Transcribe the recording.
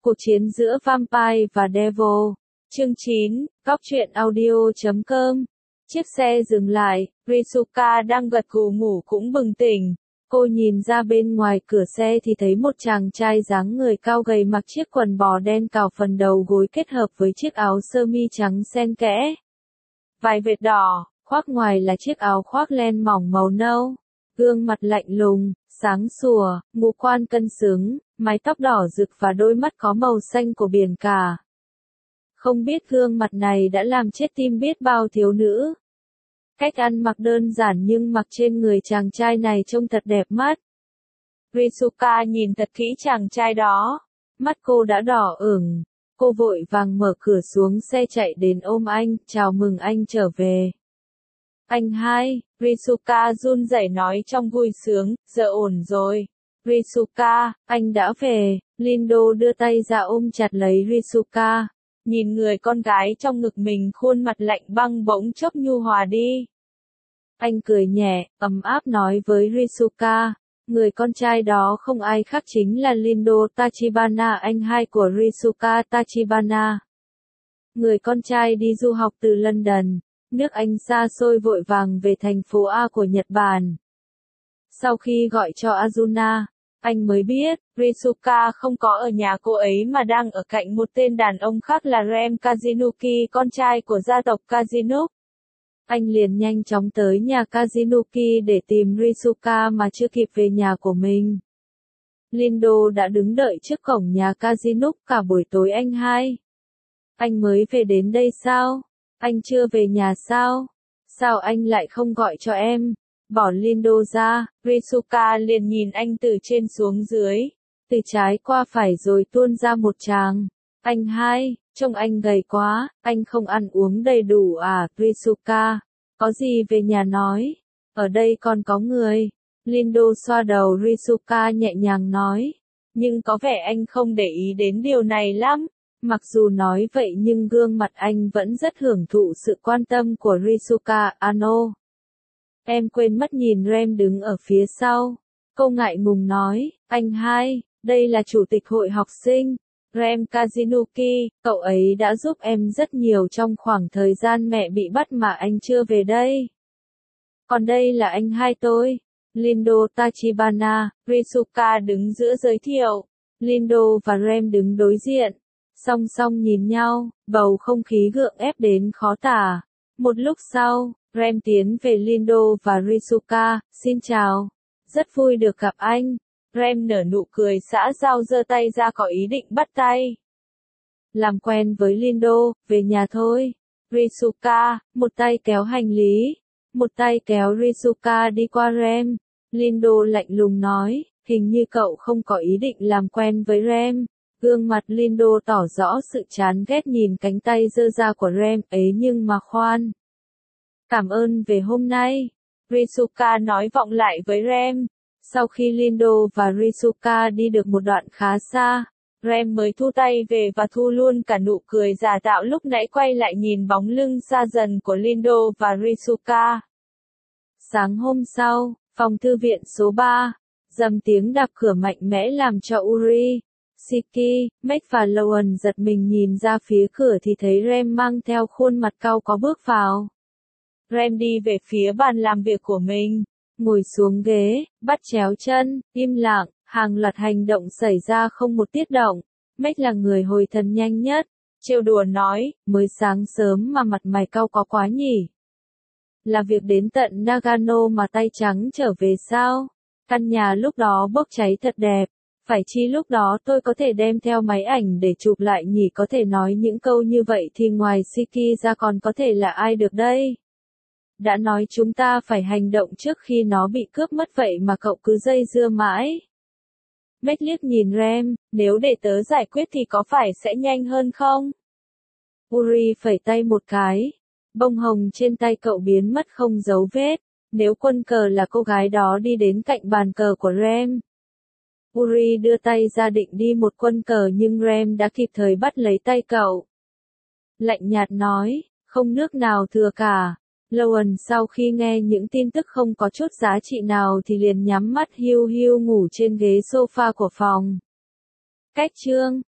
Cuộc chiến giữa Vampire và Devil. Chương 9, Góc truyện audio.com. Chiếc xe dừng lại, Risuka đang gật gù ngủ cũng bừng tỉnh. Cô nhìn ra bên ngoài cửa xe thì thấy một chàng trai dáng người cao gầy mặc chiếc quần bò đen cào phần đầu gối kết hợp với chiếc áo sơ mi trắng xen kẽ. Vài vệt đỏ, khoác ngoài là chiếc áo khoác len mỏng màu nâu. Gương mặt lạnh lùng, sáng sủa, ngũ quan cân xứng, mái tóc đỏ rực và đôi mắt có màu xanh của biển cả. Không biết gương mặt này đã làm chết tim biết bao thiếu nữ. Cách ăn mặc đơn giản nhưng mặc trên người chàng trai này trông thật đẹp mắt. Risuka nhìn thật kỹ chàng trai đó. Mắt cô đã đỏ ửng. Cô vội vàng mở cửa xuống xe chạy đến ôm anh, chào mừng anh trở về. Anh hai, Risuka run rẩy nói trong vui sướng, giờ ổn rồi. Risuka, anh đã về. Lindo đưa tay ra ôm chặt lấy Risuka. Nhìn người con gái trong ngực mình, khuôn mặt lạnh băng bỗng chốc nhu hòa đi. Anh cười nhẹ, ấm áp nói với Risuka, người con trai đó không ai khác chính là Lindo Tachibana, anh hai của Risuka Tachibana. Người con trai đi du học từ London, nước Anh xa xôi vội vàng về thành phố A của Nhật Bản. Sau khi gọi cho Azuna, anh mới biết, Risuka không có ở nhà cô ấy mà đang ở cạnh một tên đàn ông khác là Rem Kazunuki, con trai của gia tộc Kazunuk. Anh liền nhanh chóng tới nhà Kazunuki để tìm Risuka mà chưa kịp về nhà của mình. Lindo đã đứng đợi trước cổng nhà Kazunuk cả buổi tối anh hai. Anh mới về đến đây sao? Anh chưa về nhà sao? Sao anh lại không gọi cho em? Bỏ Lindo ra, Risuka liền nhìn anh từ trên xuống dưới, từ trái qua phải rồi tuôn ra một tràng. Anh hai, trông anh gầy quá, anh không ăn uống đầy đủ à? Risuka, có gì về nhà nói, ở đây còn có người. Lindo xoa đầu Risuka nhẹ nhàng nói, nhưng có vẻ anh không để ý đến điều này lắm. Mặc dù nói vậy nhưng gương mặt anh vẫn rất hưởng thụ sự quan tâm của Risuka. Ano, em quên mất nhìn Rem đứng ở phía sau. Cô ngại ngùng nói, anh hai, đây là chủ tịch hội học sinh, Rem Kazunuki, cậu ấy đã giúp em rất nhiều trong khoảng thời gian mẹ bị bắt mà anh chưa về đây. Còn đây là anh hai tôi, Lindo Tachibana. Risuka đứng giữa giới thiệu, Lindo và Rem đứng đối diện, song song nhìn nhau, bầu không khí gượng ép đến khó tả. Một lúc sau, Rem tiến về Lindo và Risuka, xin chào, rất vui được gặp anh. Rem nở nụ cười xã giao giơ tay ra có ý định bắt tay. Làm quen với Lindo, về nhà thôi. Risuka, một tay kéo hành lý, một tay kéo Risuka đi qua Rem. Lindo lạnh lùng nói, hình như cậu không có ý định làm quen với Rem. Gương mặt Lindo tỏ rõ sự chán ghét nhìn cánh tay giơ ra của Rem ấy nhưng mà khoan. Cảm ơn về hôm nay, Risuka nói vọng lại với Rem. Sau khi Lindo và Risuka đi được một đoạn khá xa, Rem mới thu tay về và thu luôn cả nụ cười giả tạo lúc nãy, quay lại nhìn bóng lưng xa dần của Lindo và Risuka. Sáng hôm sau, phòng thư viện số 3, dầm tiếng đạp cửa mạnh mẽ làm cho Uri, Shiki, Mac và Lowen giật mình nhìn ra phía cửa thì thấy Rem mang theo khuôn mặt cau có bước vào. Rem đi về phía bàn làm việc của mình, ngồi xuống ghế, bắt chéo chân, im lặng, hàng loạt hành động xảy ra không một tiết động. Mac là người hồi thần nhanh nhất, trêu đùa nói, mới sáng sớm mà mặt mày cau có quá nhỉ. Là việc đến tận Nagano mà tay trắng trở về sao? Căn nhà lúc đó bốc cháy thật đẹp. Phải chi lúc đó tôi có thể đem theo máy ảnh để chụp lại nhỉ? Có thể nói những câu như vậy thì ngoài Shiki ra còn có thể là ai được đây? Đã nói chúng ta phải hành động trước khi nó bị cướp mất vậy mà cậu cứ dây dưa mãi. Mac liếc nhìn Rem, nếu để tớ giải quyết thì có phải sẽ nhanh hơn không? Uri phẩy tay một cái. Bông hồng trên tay cậu biến mất không dấu vết. Nếu quân cờ là cô gái đó đi đến cạnh bàn cờ của Rem. Uri đưa tay ra định đi một quân cờ nhưng Rem đã kịp thời bắt lấy tay cậu. Lạnh nhạt nói, không nước nào thừa cả. Lowen sau khi nghe những tin tức không có chút giá trị nào thì liền nhắm mắt hiu hiu ngủ trên ghế sofa của phòng. Cách chương